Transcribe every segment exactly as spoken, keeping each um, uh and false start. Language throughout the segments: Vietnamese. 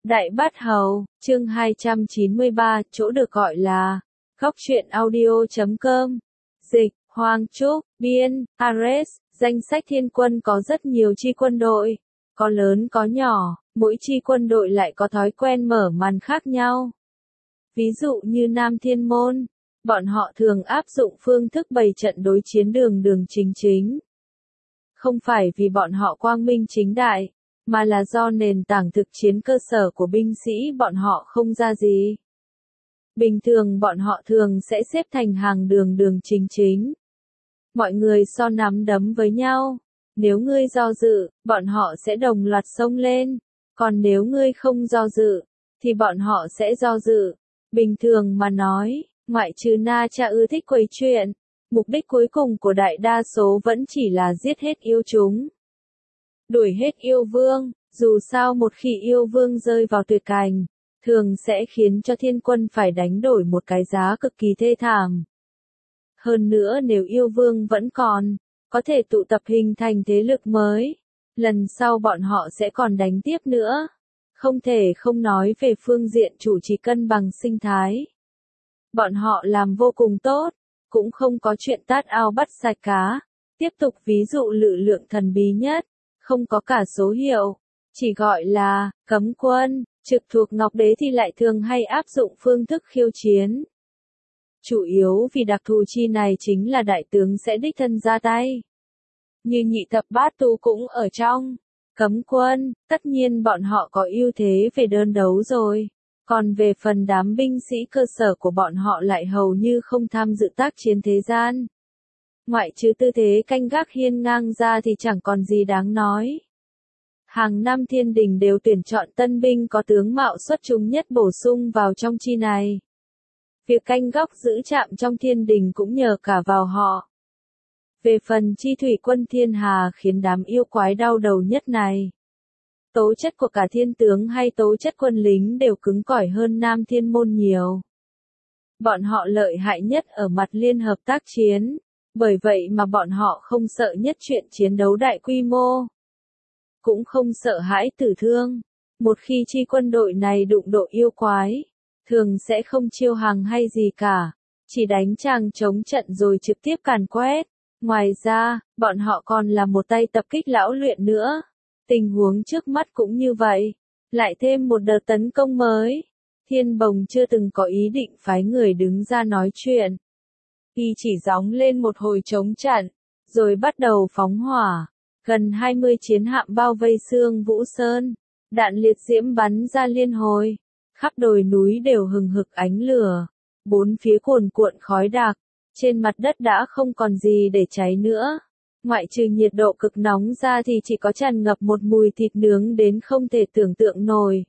Đại Bát Hầu, chương hai trăm chín mươi ba, chỗ được gọi là góc truyện audio chấm com. Dịch, Hoàng Trúc, biên, Ares, danh sách thiên quân có rất nhiều chi quân đội, có lớn có nhỏ, mỗi chi quân đội lại có thói quen mở màn khác nhau. Ví dụ như Nam Thiên Môn, bọn họ thường áp dụng phương thức bày trận đối chiến đường đường chính chính. Không phải vì bọn họ quang minh chính đại, mà là do nền tảng thực chiến cơ sở của binh sĩ bọn họ không ra gì. Bình thường bọn họ thường sẽ xếp thành hàng đường đường chính chính. Mọi người so nắm đấm với nhau. Nếu ngươi do dự, bọn họ sẽ đồng loạt xông lên. Còn nếu ngươi không do dự, thì bọn họ sẽ do dự. Bình thường mà nói, ngoại trừ Na Cha ưa thích quấy chuyện, mục đích cuối cùng của đại đa số vẫn chỉ là giết hết yêu chúng. Đuổi hết yêu vương, dù sao một khi yêu vương rơi vào tuyệt cảnh, thường sẽ khiến cho thiên quân phải đánh đổi một cái giá cực kỳ thê thảm. Hơn nữa nếu yêu vương vẫn còn, có thể tụ tập hình thành thế lực mới, lần sau bọn họ sẽ còn đánh tiếp nữa. Không thể không nói về phương diện chủ trì cân bằng sinh thái. Bọn họ làm vô cùng tốt, cũng không có chuyện tát ao bắt sạch cá. Tiếp tục ví dụ lực lượng thần bí nhất, không có cả số hiệu, chỉ gọi là cấm quân, trực thuộc Ngọc Đế thì lại thường hay áp dụng phương thức khiêu chiến. Chủ yếu vì đặc thù chi này chính là đại tướng sẽ đích thân ra tay. Như nhị thập bát tu cũng ở trong cấm quân, tất nhiên bọn họ có ưu thế về đơn đấu rồi. Còn về phần đám binh sĩ cơ sở của bọn họ lại hầu như không tham dự tác chiến thế gian. Ngoại trừ tư thế canh gác hiên ngang ra thì chẳng còn gì đáng nói. Hàng năm thiên đình đều tuyển chọn tân binh có tướng mạo xuất chúng nhất bổ sung vào trong chi này. Việc canh góc giữ trạm trong thiên đình cũng nhờ cả vào họ. Về phần chi thủy quân thiên hà khiến đám yêu quái đau đầu nhất này. Tố chất của cả thiên tướng hay tố chất quân lính đều cứng cỏi hơn Nam Thiên Môn nhiều. Bọn họ lợi hại nhất ở mặt liên hợp tác chiến, bởi vậy mà bọn họ không sợ nhất chuyện chiến đấu đại quy mô. Cũng không sợ hãi tử thương. Một khi chi quân đội này đụng độ yêu quái, thường sẽ không chiêu hàng hay gì cả, chỉ đánh chàng chống trận rồi trực tiếp càn quét. Ngoài ra, bọn họ còn là một tay tập kích lão luyện nữa. Tình huống trước mắt cũng như vậy, lại thêm một đợt tấn công mới. Thiên Bồng chưa từng có ý định phái người đứng ra nói chuyện. Y chỉ gióng lên một hồi chống trận, rồi bắt đầu phóng hỏa. Gần hai mươi chiến hạm bao vây Sương Vũ Sơn, đạn liệt diễm bắn ra liên hồi, khắp đồi núi đều hừng hực ánh lửa, bốn phía cuồn cuộn khói đặc, trên mặt đất đã không còn gì để cháy nữa. Ngoại trừ nhiệt độ cực nóng ra thì chỉ có tràn ngập một mùi thịt nướng đến không thể tưởng tượng nổi.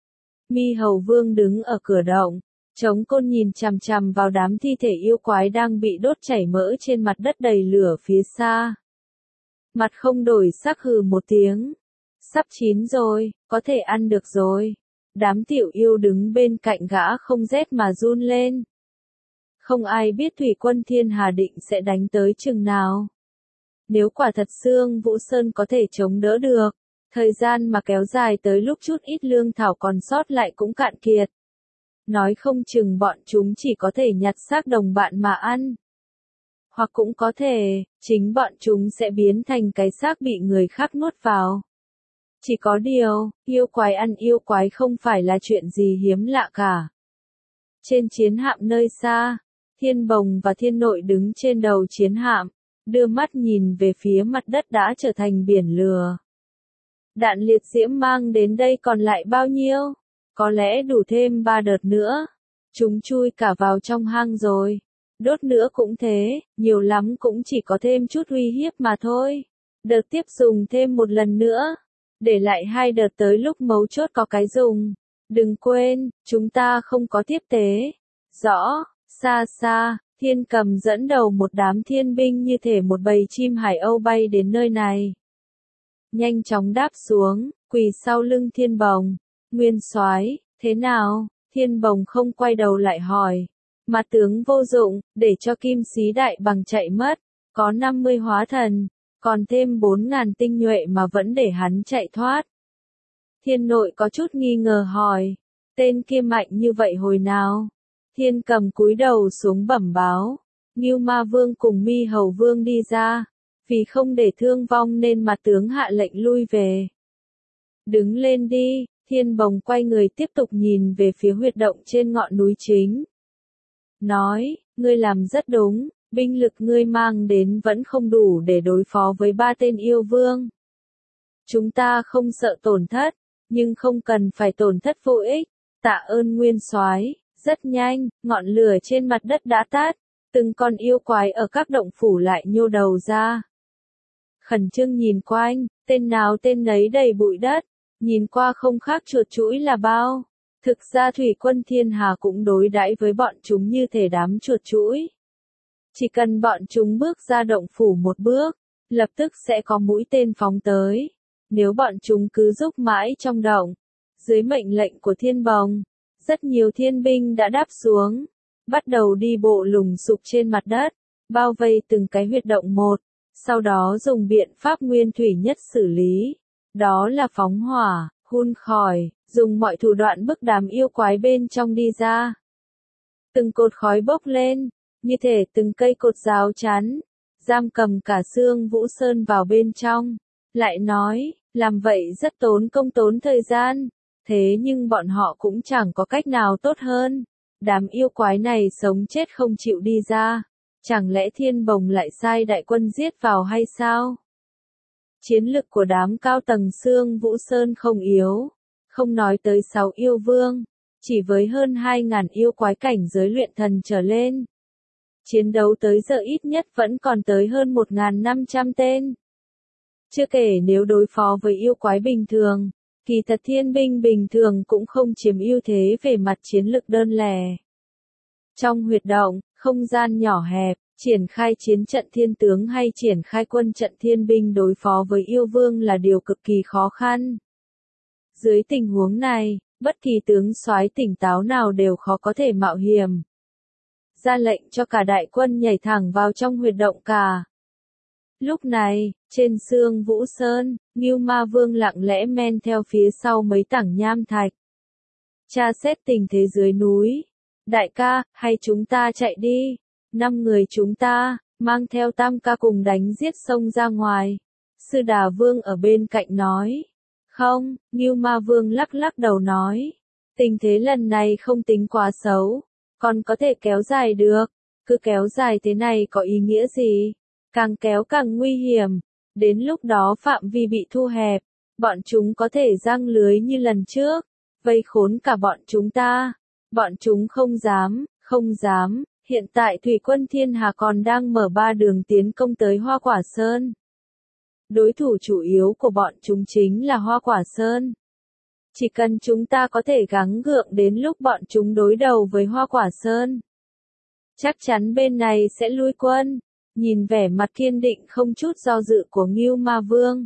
Mi Hầu Vương đứng ở cửa động, chống côn nhìn chằm chằm vào đám thi thể yêu quái đang bị đốt chảy mỡ trên mặt đất đầy lửa phía xa. Mặt không đổi sắc hừ một tiếng. Sắp chín rồi, có thể ăn được rồi. Đám tiểu yêu đứng bên cạnh gã không rét mà run lên. Không ai biết thủy quân thiên hà định sẽ đánh tới chừng nào. Nếu quả thật Sương Vũ Sơn có thể chống đỡ được, thời gian mà kéo dài tới lúc chút ít lương thảo còn sót lại cũng cạn kiệt. Nói không chừng bọn chúng chỉ có thể nhặt xác đồng bạn mà ăn. Hoặc cũng có thể, chính bọn chúng sẽ biến thành cái xác bị người khác nuốt vào. Chỉ có điều, yêu quái ăn yêu quái không phải là chuyện gì hiếm lạ cả. Trên chiến hạm nơi xa, Thiên Bồng và Thiên Nội đứng trên đầu chiến hạm, đưa mắt nhìn về phía mặt đất đã trở thành biển lửa. Đạn liệt diễm mang đến đây còn lại bao nhiêu? Có lẽ đủ thêm ba đợt nữa. Chúng chui cả vào trong hang rồi. Đốt nữa cũng thế, nhiều lắm cũng chỉ có thêm chút uy hiếp mà thôi. Đợt tiếp dùng thêm một lần nữa. Để lại hai đợt tới lúc mấu chốt có cái dùng. Đừng quên, chúng ta không có tiếp tế. Rõ, xa xa, Thiên Cầm dẫn đầu một đám thiên binh như thể một bầy chim hải âu bay đến nơi này. Nhanh chóng đáp xuống, quỳ sau lưng Thiên Bồng. Nguyên soái, thế nào? Thiên Bồng không quay đầu lại hỏi. Mặt tướng vô dụng, để cho Kim Sĩ Đại Bằng chạy mất, có năm mươi hóa thần, còn thêm bốn ngàn tinh nhuệ mà vẫn để hắn chạy thoát. Thiên Nội có chút nghi ngờ hỏi, tên kia mạnh như vậy hồi nào? Thiên Cầm cúi đầu xuống bẩm báo, Ngưu Ma Vương cùng Mi Hầu Vương đi ra, vì không để thương vong nên mặt tướng hạ lệnh lui về. Đứng lên đi, Thiên Bồng quay người tiếp tục nhìn về phía huyệt động trên ngọn núi chính. Nói, ngươi làm rất đúng, binh lực ngươi mang đến vẫn không đủ để đối phó với ba tên yêu vương. Chúng ta không sợ tổn thất, nhưng không cần phải tổn thất vô ích. Tạ ơn nguyên soái. Rất nhanh, ngọn lửa trên mặt đất đã tắt, từng con yêu quái ở các động phủ lại nhô đầu ra. Khẩn trương nhìn quanh, tên nào tên nấy đầy bụi đất, nhìn qua không khác chuột chũi là bao. Thực ra Thủy Quân Thiên Hà cũng đối đãi với bọn chúng như thể đám chuột chũi. Chỉ cần bọn chúng bước ra động phủ một bước, lập tức sẽ có mũi tên phóng tới. Nếu bọn chúng cứ rúc mãi trong động, dưới mệnh lệnh của Thiên Bồng, rất nhiều thiên binh đã đáp xuống, bắt đầu đi bộ lùng sục trên mặt đất, bao vây từng cái huyệt động một, sau đó dùng biện pháp nguyên thủy nhất xử lý. Đó là phóng hỏa, hun khói, dùng mọi thủ đoạn bức đám yêu quái bên trong đi ra. Từng cột khói bốc lên, như thể từng cây cột rào chắn, giam cầm cả Xương Vũ Sơn vào bên trong. Lại nói, làm vậy rất tốn công tốn thời gian, thế nhưng bọn họ cũng chẳng có cách nào tốt hơn. Đám yêu quái này sống chết không chịu đi ra, chẳng lẽ Thiên Bồng lại sai đại quân giết vào hay sao? Chiến lực của đám cao tầng Xương Vũ Sơn không yếu, không nói tới sáu yêu vương, chỉ với hơn hai ngàn yêu quái cảnh giới luyện thần trở lên. Chiến đấu tới giờ ít nhất vẫn còn tới hơn một nghìn năm trăm tên. Chưa kể nếu đối phó với yêu quái bình thường, kỳ thật thiên binh bình thường cũng không chiếm ưu thế về mặt chiến lực đơn lẻ. Trong huyệt động, không gian nhỏ hẹp, triển khai chiến trận thiên tướng hay triển khai quân trận thiên binh đối phó với yêu vương là điều cực kỳ khó khăn. Dưới tình huống này, bất kỳ tướng soái tỉnh táo nào đều khó có thể mạo hiểm. Ra lệnh cho cả đại quân nhảy thẳng vào trong huyệt động cả. Lúc này, trên Xương Vũ Sơn, Ngưu Ma Vương lặng lẽ men theo phía sau mấy tảng nham thạch. Tra xét tình thế dưới núi. Đại ca, hay chúng ta chạy đi. Năm người chúng ta, mang theo Tam ca cùng đánh giết sông ra ngoài. Sư Đà Vương ở bên cạnh nói. Không, Ngưu Ma Vương lắc lắc đầu nói. Tình thế lần này không tính quá xấu, còn có thể kéo dài được. Cứ kéo dài thế này có ý nghĩa gì? Càng kéo càng nguy hiểm. Đến lúc đó phạm vi bị thu hẹp, bọn chúng có thể giăng lưới như lần trước, vây khốn cả bọn chúng ta. Bọn chúng không dám, không dám. Hiện tại Thủy Quân Thiên Hà còn đang mở ba đường tiến công tới Hoa Quả Sơn. Đối thủ chủ yếu của bọn chúng chính là Hoa Quả Sơn. Chỉ cần chúng ta có thể gắng gượng đến lúc bọn chúng đối đầu với Hoa Quả Sơn, chắc chắn bên này sẽ lui quân. Nhìn vẻ mặt kiên định không chút do dự của Ngưu Ma Vương,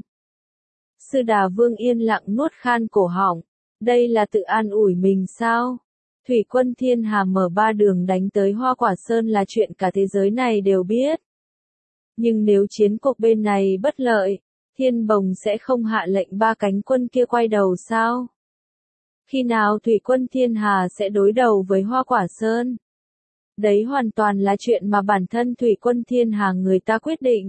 Sư Đà Vương yên lặng nuốt khan cổ họng. Đây là tự an ủi mình sao? Thủy Quân Thiên Hà mở ba đường đánh tới Hoa Quả Sơn là chuyện cả thế giới này đều biết. Nhưng nếu chiến cuộc bên này bất lợi, Thiên Bồng sẽ không hạ lệnh ba cánh quân kia quay đầu sao? Khi nào Thủy Quân Thiên Hà sẽ đối đầu với Hoa Quả Sơn? Đấy hoàn toàn là chuyện mà bản thân Thủy Quân Thiên Hà người ta quyết định.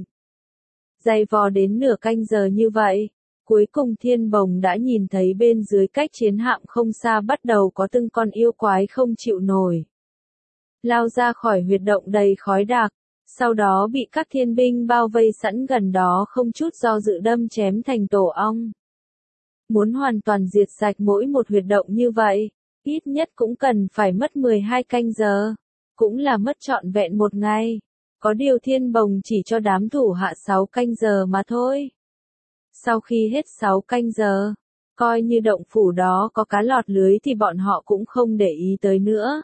Dày vò đến nửa canh giờ như vậy, cuối cùng Thiên Bồng đã nhìn thấy bên dưới cách chiến hạm không xa bắt đầu có từng con yêu quái không chịu nổi. Lao ra khỏi huyệt động đầy khói đặc, sau đó bị các thiên binh bao vây sẵn gần đó không chút do dự đâm chém thành tổ ong. Muốn hoàn toàn diệt sạch mỗi một huyệt động như vậy, ít nhất cũng cần phải mất mười hai canh giờ. Cũng là mất trọn vẹn một ngày. Có điều Thiên Bồng chỉ cho đám thủ hạ sáu canh giờ mà thôi. Sau khi hết sáu canh giờ, coi như động phủ đó có cá lọt lưới thì bọn họ cũng không để ý tới nữa.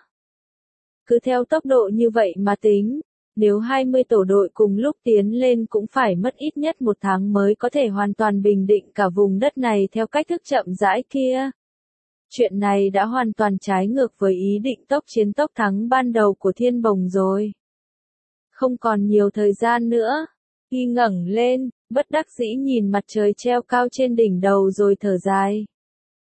Cứ theo tốc độ như vậy mà tính, nếu hai mươi tổ đội cùng lúc tiến lên cũng phải mất ít nhất một tháng mới có thể hoàn toàn bình định cả vùng đất này theo cách thức chậm rãi kia. Chuyện này đã hoàn toàn trái ngược với ý định tốc chiến tốc thắng ban đầu của Thiên Bồng rồi. Không còn nhiều thời gian nữa. Y ngẩng lên, bất đắc dĩ nhìn mặt trời treo cao trên đỉnh đầu rồi thở dài.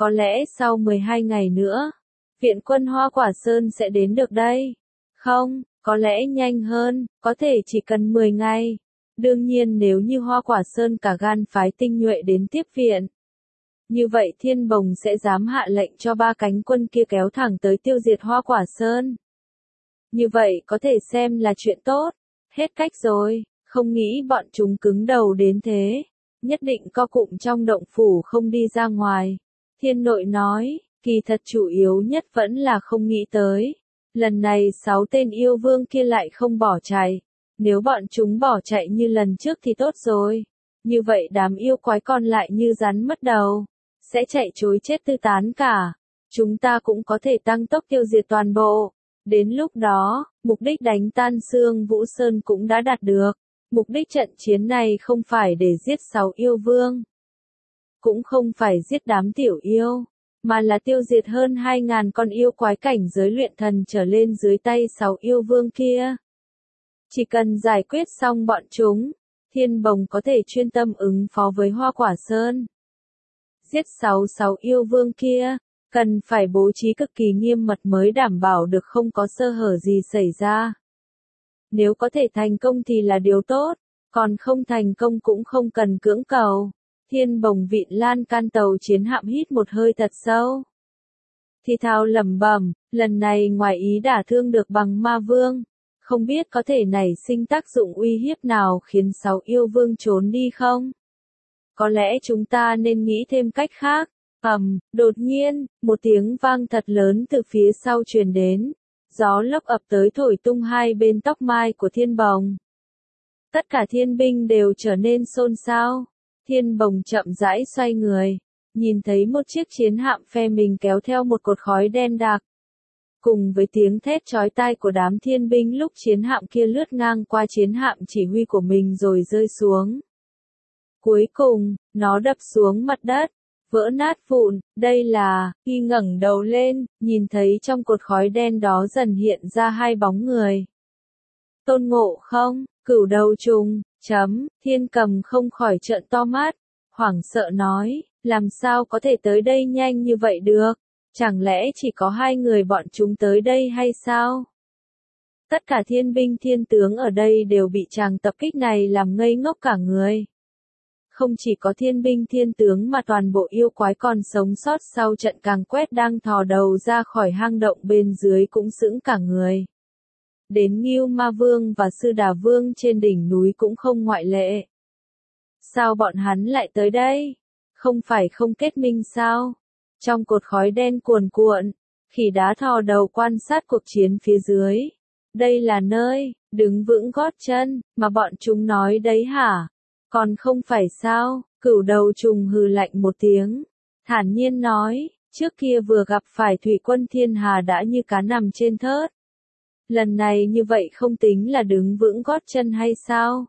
Có lẽ sau mười hai ngày nữa, viện quân Hoa Quả Sơn sẽ đến được đây. Không, có lẽ nhanh hơn, có thể chỉ cần mười ngày. Đương nhiên nếu như Hoa Quả Sơn cả gan phái tinh nhuệ đến tiếp viện. Như vậy Thiên Bồng sẽ dám hạ lệnh cho ba cánh quân kia kéo thẳng tới tiêu diệt Hoa Quả Sơn. Như vậy có thể xem là chuyện tốt. Hết cách rồi, không nghĩ bọn chúng cứng đầu đến thế. Nhất định co cụm trong động phủ không đi ra ngoài. Thiên Nội nói, kỳ thật chủ yếu nhất vẫn là không nghĩ tới. Lần này sáu tên yêu vương kia lại không bỏ chạy. Nếu bọn chúng bỏ chạy như lần trước thì tốt rồi. Như vậy đám yêu quái còn lại như rắn mất đầu. Sẽ chạy chối chết tư tán cả. Chúng ta cũng có thể tăng tốc tiêu diệt toàn bộ. Đến lúc đó, mục đích đánh tan xương Vũ Sơn cũng đã đạt được. Mục đích trận chiến này không phải để giết sáu yêu vương. Cũng không phải giết đám tiểu yêu. Mà là tiêu diệt hơn hai ngàn con yêu quái cảnh giới luyện thần trở lên dưới tay sáu yêu vương kia. Chỉ cần giải quyết xong bọn chúng, Thiên Bồng có thể chuyên tâm ứng phó với Hoa Quả Sơn. Giết sáu sáu yêu vương kia, cần phải bố trí cực kỳ nghiêm mật mới đảm bảo được không có sơ hở gì xảy ra. Nếu có thể thành công thì là điều tốt, còn không thành công cũng không cần cưỡng cầu. Thiên Bồng vịn lan can tàu chiến hạm hít một hơi thật sâu. Thì thào lẩm bẩm, lần này ngoài ý đả thương được bằng ma vương, không biết có thể nảy sinh tác dụng uy hiếp nào khiến sáu yêu vương trốn đi không? Có lẽ chúng ta nên nghĩ thêm cách khác. Ầm, đột nhiên, một tiếng vang thật lớn từ phía sau truyền đến. Gió lốc ập tới thổi tung hai bên tóc mai của Thiên Bồng. Tất cả thiên binh đều trở nên xôn xao. Thiên Bồng chậm rãi xoay người, nhìn thấy một chiếc chiến hạm phe mình kéo theo một cột khói đen đặc. Cùng với tiếng thét chói tai của đám thiên binh lúc chiến hạm kia lướt ngang qua chiến hạm chỉ huy của mình rồi rơi xuống. Cuối cùng, nó đập xuống mặt đất, vỡ nát vụn. Đây là, khi ngẩng đầu lên, nhìn thấy trong cột khói đen đó dần hiện ra hai bóng người. Tôn Ngộ Không, Cửu Đầu Trùng, chấm, Thiên Cầm không khỏi trợn to mắt, hoảng sợ nói, làm sao có thể tới đây nhanh như vậy được, chẳng lẽ chỉ có hai người bọn chúng tới đây hay sao? Tất cả thiên binh thiên tướng ở đây đều bị tràng tập kích này làm ngây ngốc cả người. Không chỉ có thiên binh thiên tướng mà toàn bộ yêu quái còn sống sót sau trận càn quét đang thò đầu ra khỏi hang động bên dưới cũng sững cả người. Đến Ngưu Ma Vương và Sư Đà Vương trên đỉnh núi cũng không ngoại lệ. Sao bọn hắn lại tới đây? Không phải không kết minh sao? Trong cột khói đen cuồn cuộn, khỉ đá thò đầu quan sát cuộc chiến phía dưới. Đây là nơi, đứng vững gót chân, mà bọn chúng nói đấy hả? Còn không phải sao? Cửu Đầu Trùng hừ lạnh một tiếng, thản nhiên nói, trước kia vừa gặp phải thủy quân thiên hà đã như cá nằm trên thớt. Lần này như vậy không tính là đứng vững gót chân hay sao?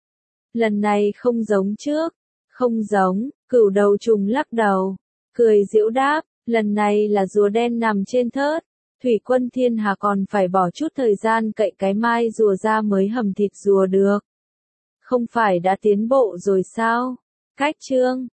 Lần này không giống trước. Không giống, Cửu Đầu Trùng lắc đầu, cười giễu đáp, lần này là rùa đen nằm trên thớt. Thủy quân thiên hà còn phải bỏ chút thời gian cậy cái mai rùa ra mới hầm thịt rùa được. Không phải đã tiến bộ rồi sao? Cách chương